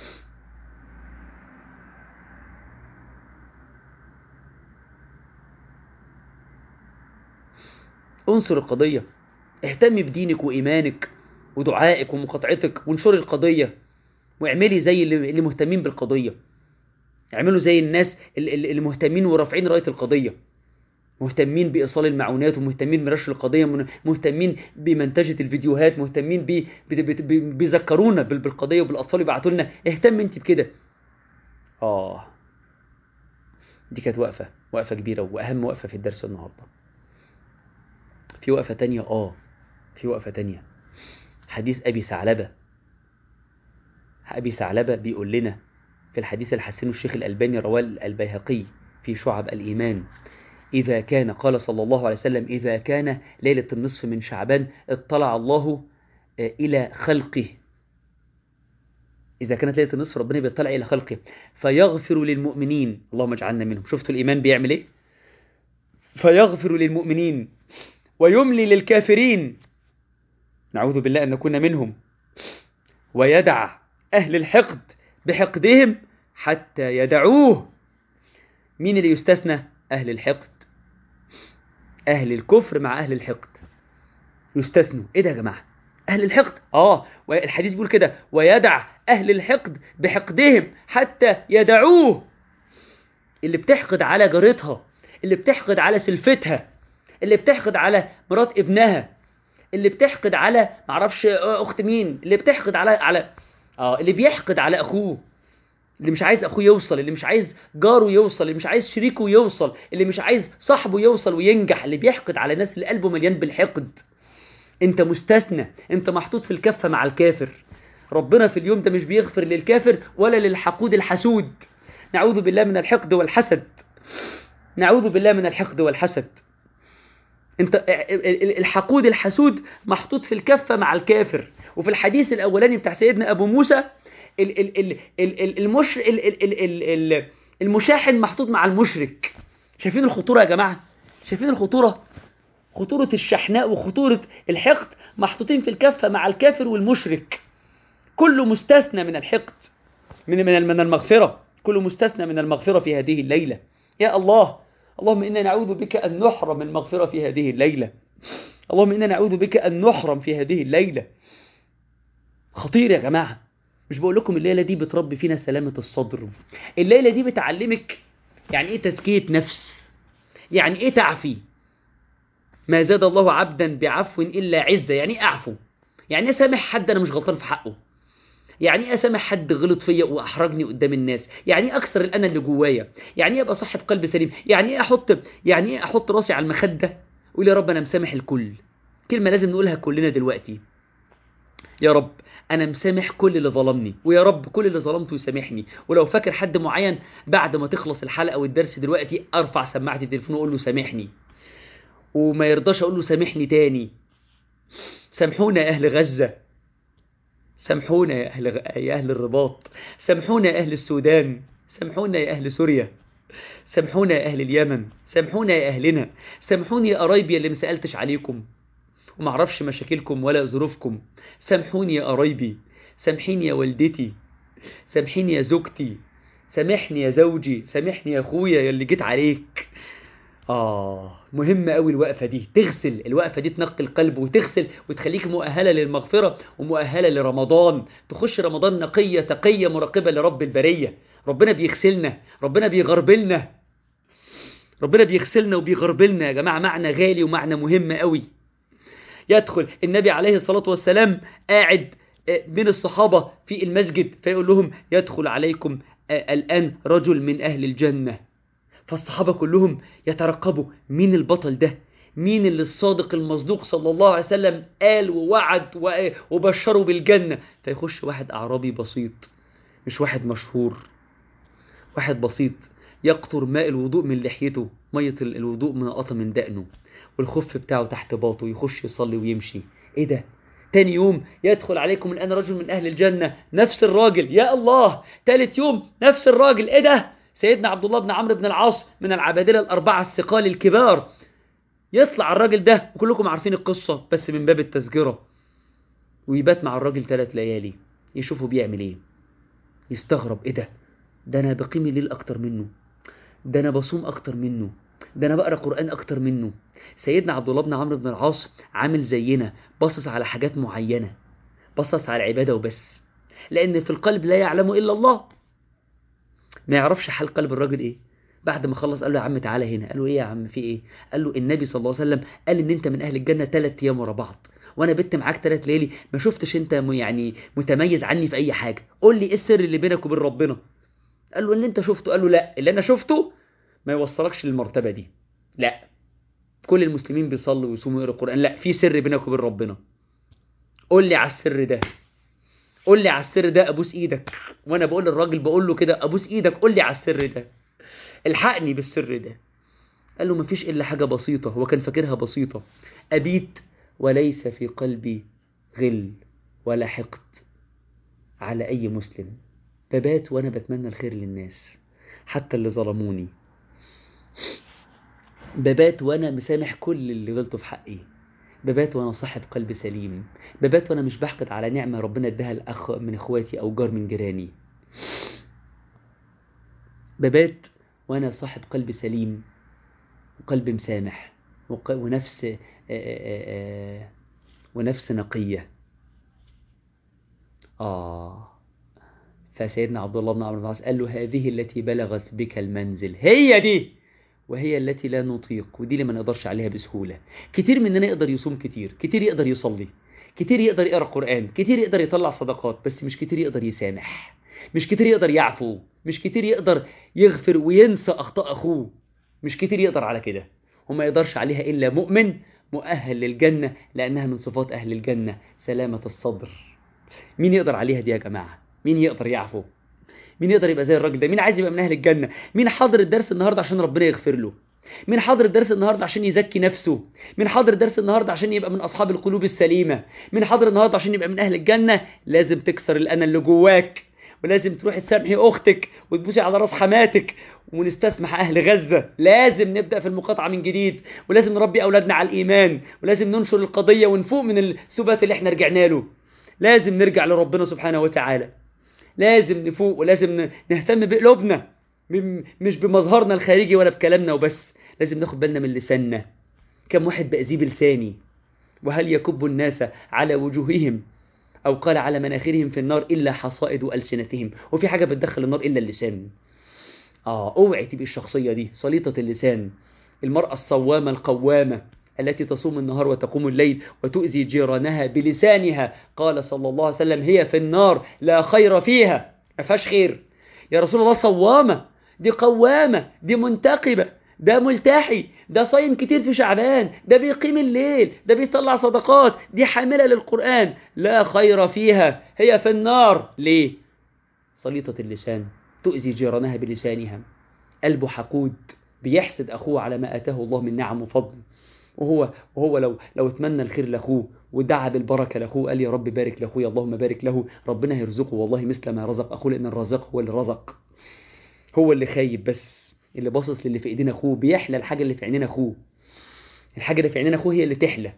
انصر القضية، اهتم بدينك وإيمانك ودعائك ومقاطعتك، وانشر القضية، واعملي زي اللي مهتمين بالقضية. اعملوا زي الناس اللي مهتمين ورافعين راية القضية، مهتمين بإيصال المعونات، ومهتمين برشر القضية، مهتمين بمنتجة الفيديوهات، مهتمين بيذكرونا بالقضية وبالأطفال يبعتوا لنا. اهتم انت بكده. دي كانت وقفة كبيرة وأهم وقفة في الدرس النهاردة. في وقفة تانية في وقفة تانية، حديث أبي ثعلبة بيقول لنا في الحديث الحسن الشيخ الألباني رواه البيهقي في شعب الإيمان، إذا كان قال صلى الله عليه وسلم إذا كان ليلة النصف من شعبان اطلع الله إلى خلقه. إذا كانت ليلة النصف ربنا بيطلع إلى خلقه فيغفر للمؤمنين، اللهم اجعلنا منهم. شفتوا الإيمان بيعمل إيه؟ فيغفر للمؤمنين ويملي للكافرين، نعوذ بالله أن نكون منهم، ويدع أهل الحقد بحقدهم حتى يدعوه. مين اللي يستثنى؟ أهل الحقد، أهل الكفر مع أهل الحقد يستثنوا. إيه ده يا جماعة؟ أهل الحقد والحديث بيقول كده، ويدع أهل الحقد بحقدهم حتى يدعوه. اللي بتحقد على جارتها، اللي بتحقد على سلفتها، اللي بتحقد على مرات ابنها، اللي بتحقد على معرفش أخت مين، اللي بتحقد على اللي بيحقد على أخوه، اللي مش عايز أخوه يوصل، اللي مش عايز جاره يوصل، اللي مش عايز شريكه يوصل، اللي مش عايز صاحبه يوصل وينجح، اللي بيحقد على الناس اللي قلبه مليان بالحقد. انت مستثنى، انت محطوط في الكفة مع الكافر. ربنا في اليوم ده مش بيغفر للكافر ولا للحقود الحسود. نعوذ بالله من الحقد والحسد، نعوذ بالله من الحقد والحسد. انت الحقود الحسود محطوط في الكفة مع الكافر. وفي الحديث الأولاني بتاع سيدنا أبو موسى المشاحن محطوط مع المشرك. شايفين الخطورة يا جماعة؟ شايفين الخطورة؟ خطورة الشحناء وخطورة الحقد محطوطين في الكفة مع الكافر والمشرك. كله مستثنى من الحقد، من المغفرة، كله مستثنى من المغفرة في هذه الليلة. يا الله، اللهم إنا نعوذ بك أن نحرم المغفرة في هذه الليلة. اللهم إنا نعوذ بك أن نحرم في هذه الليلة. خطير يا جماعة. مش بقول لكم الليلة دي بتربي فينا سلامة الصدر؟ الليلة دي بتعلمك يعني إيه تزكية نفس، يعني إيه تعفي. ما زاد الله عبدا بعفو إلا عزة. يعني إيه أعفو؟ يعني إيه سامح حد أنا مش غلطان في حقه؟ يعني ايه اسامح حد غلط فيا واحرجني قدام الناس؟ يعني ايه اكسر الانا اللي جوايا؟ يعني ايه ابقى صاحب قلب سليم؟ يعني ايه احط راسي على المخده اقول يا رب انا مسامح الكل؟ كلمه لازم نقولها كلنا دلوقتي. يا رب انا مسامح كل اللي ظلمني، ويا رب كل اللي ظلمته يسامحني. ولو فاكر حد معين بعد ما تخلص الحلقه والدرس دلوقتي ارفع سماعه التليفون واقول له سامحني، وما يرضاش اقول له سامحني تاني. سامحونا يا اهل غزه، سامحونا يا أهل الرباط، سامحونا يا أهل السودان، سامحونا يا أهل سوريا، سامحونا يا أهل اليمن، سامحونا يا أهلنا، سامحوني يا قرايبي اللي مسألتش عليكم ومعرفش مشاكلكم ولا ظروفكم. سامحوني يا قرايبي، سامحيني يا والدتي، سامحيني يا زوجتي، سامحني يا زوجي، سامحني يا أخويا يا اللي جيت عليك. مهمة قوي الوقفة دي، تغسل الوقفة دي، تنقي القلب وتغسل وتخليك مؤهلة للمغفرة ومؤهلة لرمضان. تخش رمضان نقية تقية مراقبة لرب البرية. ربنا بيغسلنا، ربنا بيغربلنا، ربنا بيغسلنا وبيغربلنا يا جماعة. معنى غالي ومعنى مهم قوي. يدخل النبي عليه الصلاة والسلام قاعد من الصحابة في المسجد فيقول لهم يدخل عليكم الآن رجل من أهل الجنة. فالصحابة كلهم يترقبوا مين البطل ده، مين اللي الصادق المصدوق صلى الله عليه وسلم قال ووعد وبشروا بالجنة. فيخش واحد أعرابي بسيط، مش واحد مشهور، واحد بسيط يقطر ماء الوضوء من لحيته، مية الوضوء منقطة من دقنه، والخف بتاعه تحت باطه، يخش يصلي ويمشي. ايه ده؟ تاني يوم يدخل عليكم الآن رجل من أهل الجنة، نفس الراجل، يا الله. تالت يوم نفس الراجل، ايه ده؟ سيدنا عبد الله بن عمرو بن العاص من العبادلة الأربعة الثقال الكبار. يطلع الراجل ده وكلكم عارفين القصة بس من باب التذكرة، ويبات مع الراجل 3 ليالي، يشوفه بيعمل ايه، يستغرب ايه ده؟ ده انا بقيم الليل اكتر منه، ده انا بصوم اكتر منه، ده انا بقرا قرآن اكتر منه. سيدنا عبد الله بن عمرو بن العاص عامل زينا، باصص على حاجات معينة، باصص على العبادة وبس، لان في القلب لا يعلم الا الله. ما يعرفش حال قلب الراجل ايه. بعد ما خلص قال له يا عم تعالى هنا. قال له ايه يا عم في ايه؟ قال له النبي صلى الله عليه وسلم قال ان انت من اهل الجنة 3 ايام ورا بعض، وانا بت معاك 3 ليالي، ما شفتش انت يعني متميز عني في اي حاجة. قول لي ايه السر اللي بينك وبين ربنا؟ قال له اللي انت شفته. قال له لا، اللي انا شفته ما يوصلكش للمرتبة دي. لا، كل المسلمين بيصلوا ويصوموا ويقرأوا القرآن، لا، في سر بينك وبين ربنا. قول لي على السر ده، قول لي على السر ده ابوس ايدك. وانا بقول للراجل بقول له كده ابوس ايدك، قول لي على السر ده، الحقني بالسر ده. قال له مفيش الا حاجة بسيطة. هو كان فاكرها بسيطة. ابيت وليس في قلبي غل ولا حقد على اي مسلم. ببات وانا بتمنى الخير للناس حتى اللي ظلموني. ببات وانا مسامح كل اللي غلطوا في حقي. ببات وانا صاحب قلب سليم. ببات وانا مش بحقد على نعمة ربنا اداها الاخ من اخواتي او جار من جيراني. ببات وانا صاحب قلب سليم وقلب مسامح ونفس ونفس نقية. فسيدنا عبد الله بن عمرو بن العاص قال له هذه التي بلغت بك المنزل، هي دي، وهي التي لا نطيق، ودي اللي ما نقدرش عليها بسهولة. كتير مننا يقدر يصوم كتير، كتير يقدر يصلي، كتير يقدر يقرأ قرآن، كتير يقدر يطلع صدقات، بس مش كتير يقدر يسامح، مش كتير يقدر يعفو، مش كتير يقدر يغفر وينسى أخطاء أخوه، مش كتير يقدر على كده. وما يقدرش عليها إلا مؤمن مؤهل للجنة، لأنها من صفات أهل الجنة سلامة الصدر. مين يقدر عليها دي يا جماعة؟ مين يقدر يعفو؟ مين يقدر يبقى زي الراجل ده؟ مين عايز يبقى من أهل الجنة؟ مين حاضر الدرس النهاردة عشان ربنا يغفر له؟ مين حاضر الدرس النهاردة عشان يزكي نفسه؟ مين حاضر الدرس النهاردة عشان يبقى من أصحاب القلوب السليمة؟ مين حاضر النهاردة عشان يبقى من أهل الجنة؟ لازم تكسر الأنا اللي جواك، ولازم تروحي تسامحي أختك وتبوسي على راس حماتك، ونستسمح أهل غزة. لازم نبدأ في المقاطعة من جديد، ولازم نربي أولادنا على الإيمان، ولازم ننشر القضية ونفوق من السبات اللي احنا رجعنا له. لازم نرجع لربنا سبحانه وتعالى، لازم نفوق، ولازم نهتم بقلوبنا، مش بمظهرنا الخارجي ولا بكلامنا وبس. لازم ناخد بالنا من لساننا. كم واحد بأذيه بلساني؟ وهل يكب الناس على وجوههم أو قال على مناخرهم في النار إلا حصائد ألسنتهم؟ وفي حاجة بتدخل النار إلا اللسان. اوعي تبقي الشخصية دي صليطة اللسان، المرأة الصوامة القوامة التي تصوم النهار وتقوم الليل وتؤذي جيرانها بلسانها، قال صلى الله عليه وسلم هي في النار لا خير فيها، ما فيهاش خير. يا رسول الله صوامة، دي قوامة، دي منتقبة، ده ملتحي، ده صايم كتير في شعبان، ده بيقيم الليل، ده بيطلع صدقات، دي حاملة للقرآن، لا خير فيها، هي في النار. ليه؟ صليطة اللسان، تؤذي جيرانها بلسانها، قلبه حقود، بيحسد أخوه على ما آتاه الله من نعم وفضل، وهو لو اتمنى الخير لأخوه ودعا بالبركة لأخوه، قال يا رب بارك لأخوي، اللهم بارك له، ربنا هيرزقه والله مثل ما رزق أخوه، لأن الرازق هو اللي رزق. هو اللي خايب بس، اللي باصص للي في ايدين أخوه، بيحلى الحاجة اللي في عينين أخوه. الحاجة اللي في عينين أخوه هي اللي تحلى.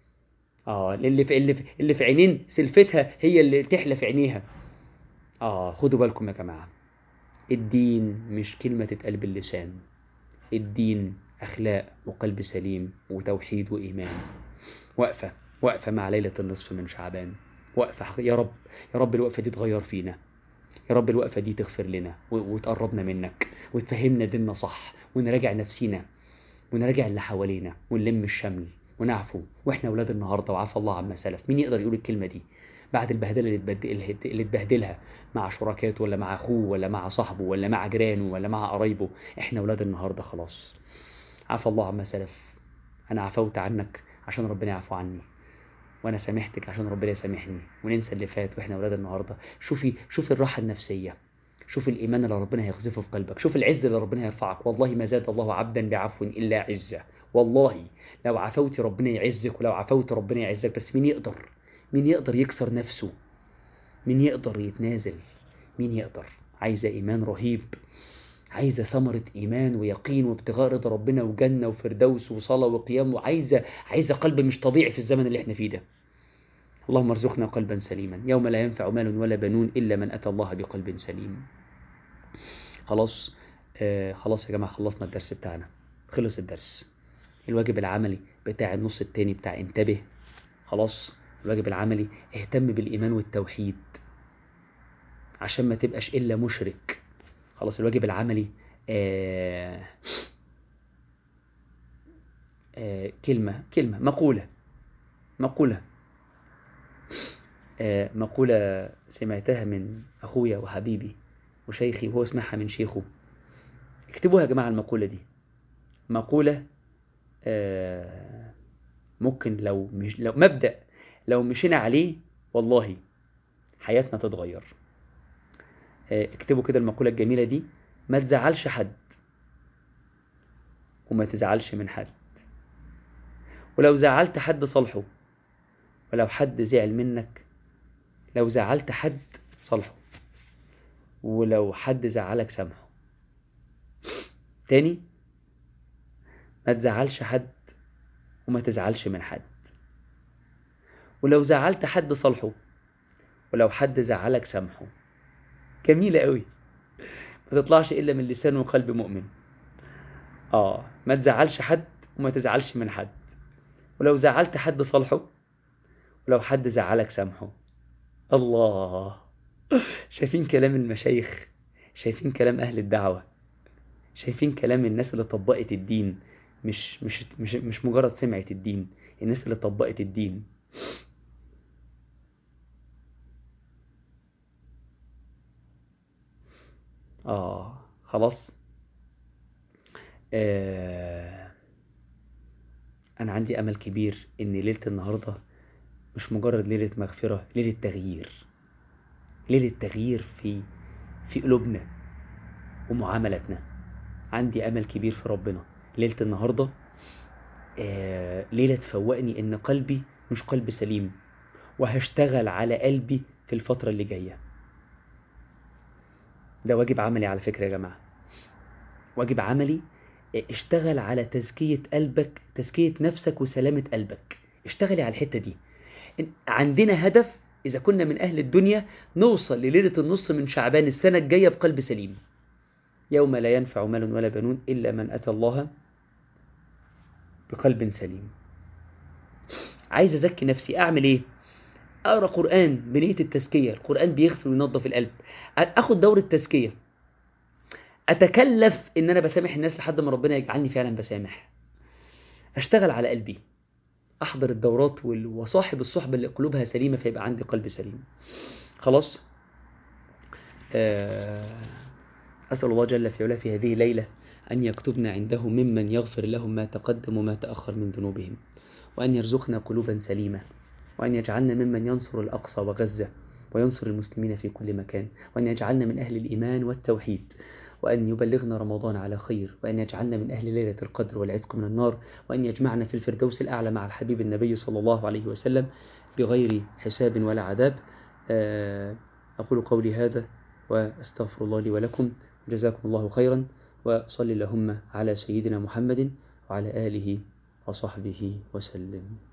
اللي في عينين سلفتها هي اللي تحلى في عينيها. خدوا بالكم يا جماعة، الدين مش كلمة تتقال باللسان، الدين أخلاق وقلب سليم وتوحيد وإيمان. وقفة مع ليلة النصف من شعبان، وقفة يا رب، يا رب الوقفة دي تغير فينا، يا رب الوقفة دي تغفر لنا وتقربنا منك وتفهمنا ديننا صح، ونراجع نفسينا ونراجع اللي حوالينا ونلم الشمل ونعفو، واحنا اولاد النهارده وعفى الله عما سلف. مين يقدر يقول الكلمة دي بعد البهدلة اللي اتبهدلها مع شركاته ولا مع اخوه ولا مع صاحبه ولا مع جيرانه ولا مع قرايبه؟ احنا اولاد النهارده خلاص، عفى الله عما سلف. انا عفوت عنك عشان ربنا يعفو عني، وانا سامحتك عشان ربنا يسامحني، وننسى اللي فات واحنا اولاد النهارده. شوفي الراحه النفسيه، شوف الايمان اللي ربنا هيقذفه في قلبك، شوف العز اللي ربنا هيرفعك. والله ما زاد الله عبدا بعفو الا عزه. والله لو عفوت ربنا يعزك، ولو عفوت ربنا يعزك. بس مين يقدر يكسر نفسه؟ مين يقدر يتنازل؟ مين يقدر؟ عايزه ايمان رهيب، عايزة ثمرة إيمان ويقين وابتغاء رضا ربنا وجنة وفردوس وصلاة وقيام، عايزة قلب مش طبيعي في الزمن اللي احنا فيه ده. اللهم ارزقنا قلبا سليما يوم لا ينفع مال ولا بنون إلا من أتى الله بقلب سليم. خلاص خلاص يا جماعة، خلصنا الدرس بتاعنا، خلص الدرس. الواجب العملي بتاع النص التاني بتاع انتبه، خلاص. الواجب العملي اهتم بالإيمان والتوحيد عشان ما تبقاش إلا مشرك. خلاص الواجب العملي كلمة مقولة سمعتها من أخويا وحبيبي وشيخي، وهو سمعها من شيخه. اكتبوها يا جماعة المقولة دي، مقولة ممكن لو مبدأ لو مشينا عليه والله حياتنا تتغير. اكتبوا كده المقولة الجميلة دي: ما تزعلش حد وما تزعلش من حد، ولو زعلت حد صالحه، ولو حد زعل منك، لو زعلت حد صالحه، ولو حد زعلك سامحه. تاني: ما تزعلش حد وما تزعلش من حد، ولو زعلت حد صالحه، ولو حد زعلك سامحه. جميلة قوي، ما تطلعش إلا من لسان وقلب مؤمن. ما تزعلش حد وما تزعلش من حد، ولو زعلت حد صالحه، ولو حد زعلك سامحه. الله، شايفين كلام المشايخ؟ شايفين كلام أهل الدعوة؟ شايفين كلام الناس اللي طبقت الدين؟ مش مجرد سمعت الدين، الناس اللي طبقت الدين. خلاص. أنا عندي أمل كبير إن ليلة النهاردة مش مجرد ليلة مغفرة، ليلة تغيير، ليلة تغيير في قلوبنا ومعاملتنا. عندي أمل كبير في ربنا ليلة النهاردة، ليلة تفوقني إن قلبي مش قلب سليم، وهشتغل على قلبي في الفترة اللي جاية. ده واجب عملي على فكرة يا جماعة، واجب عملي. اشتغل على تزكية قلبك، تزكية نفسك وسلامة قلبك. اشتغلي على الحتة دي. عندنا هدف إذا كنا من أهل الدنيا نوصل لليلة النص من شعبان السنة الجاية بقلب سليم. يوم لا ينفع مال ولا بنون إلا من أتى الله بقلب سليم. عايز أزكي نفسي، أعمل إيه؟ أقرأ قرآن بنية التزكية. القرآن بيغسل وينظف القلب. أخد دورة تزكية. أتكلف إن أنا بسامح الناس لحد ما ربنا يجعلني فعلا بسامح. أشتغل على قلبي، أحضر الدورات وصاحب الصحبة اللي قلوبها سليمة فيبقى عندي قلب سليم. خلاص. أسأل الله جل في علاه في هذه الليلة أن يكتبنا عنده ممن يغفر لهم ما تقدم وما تأخر من ذنوبهم، وأن يرزقنا قلوبا سليمة، وأن يجعلنا ممن ينصر الأقصى وغزة وينصر المسلمين في كل مكان، وأن يجعلنا من أهل الإيمان والتوحيد، وأن يبلغنا رمضان على خير، وأن يجعلنا من أهل ليلة القدر والعتق من النار، وأن يجمعنا في الفردوس الأعلى مع الحبيب النبي صلى الله عليه وسلم بغير حساب ولا عذاب. أقول قولي هذا وأستغفر الله لي ولكم، جزاكم الله خيرا، وصل اللهم على سيدنا محمد وعلى آله وصحبه وسلم.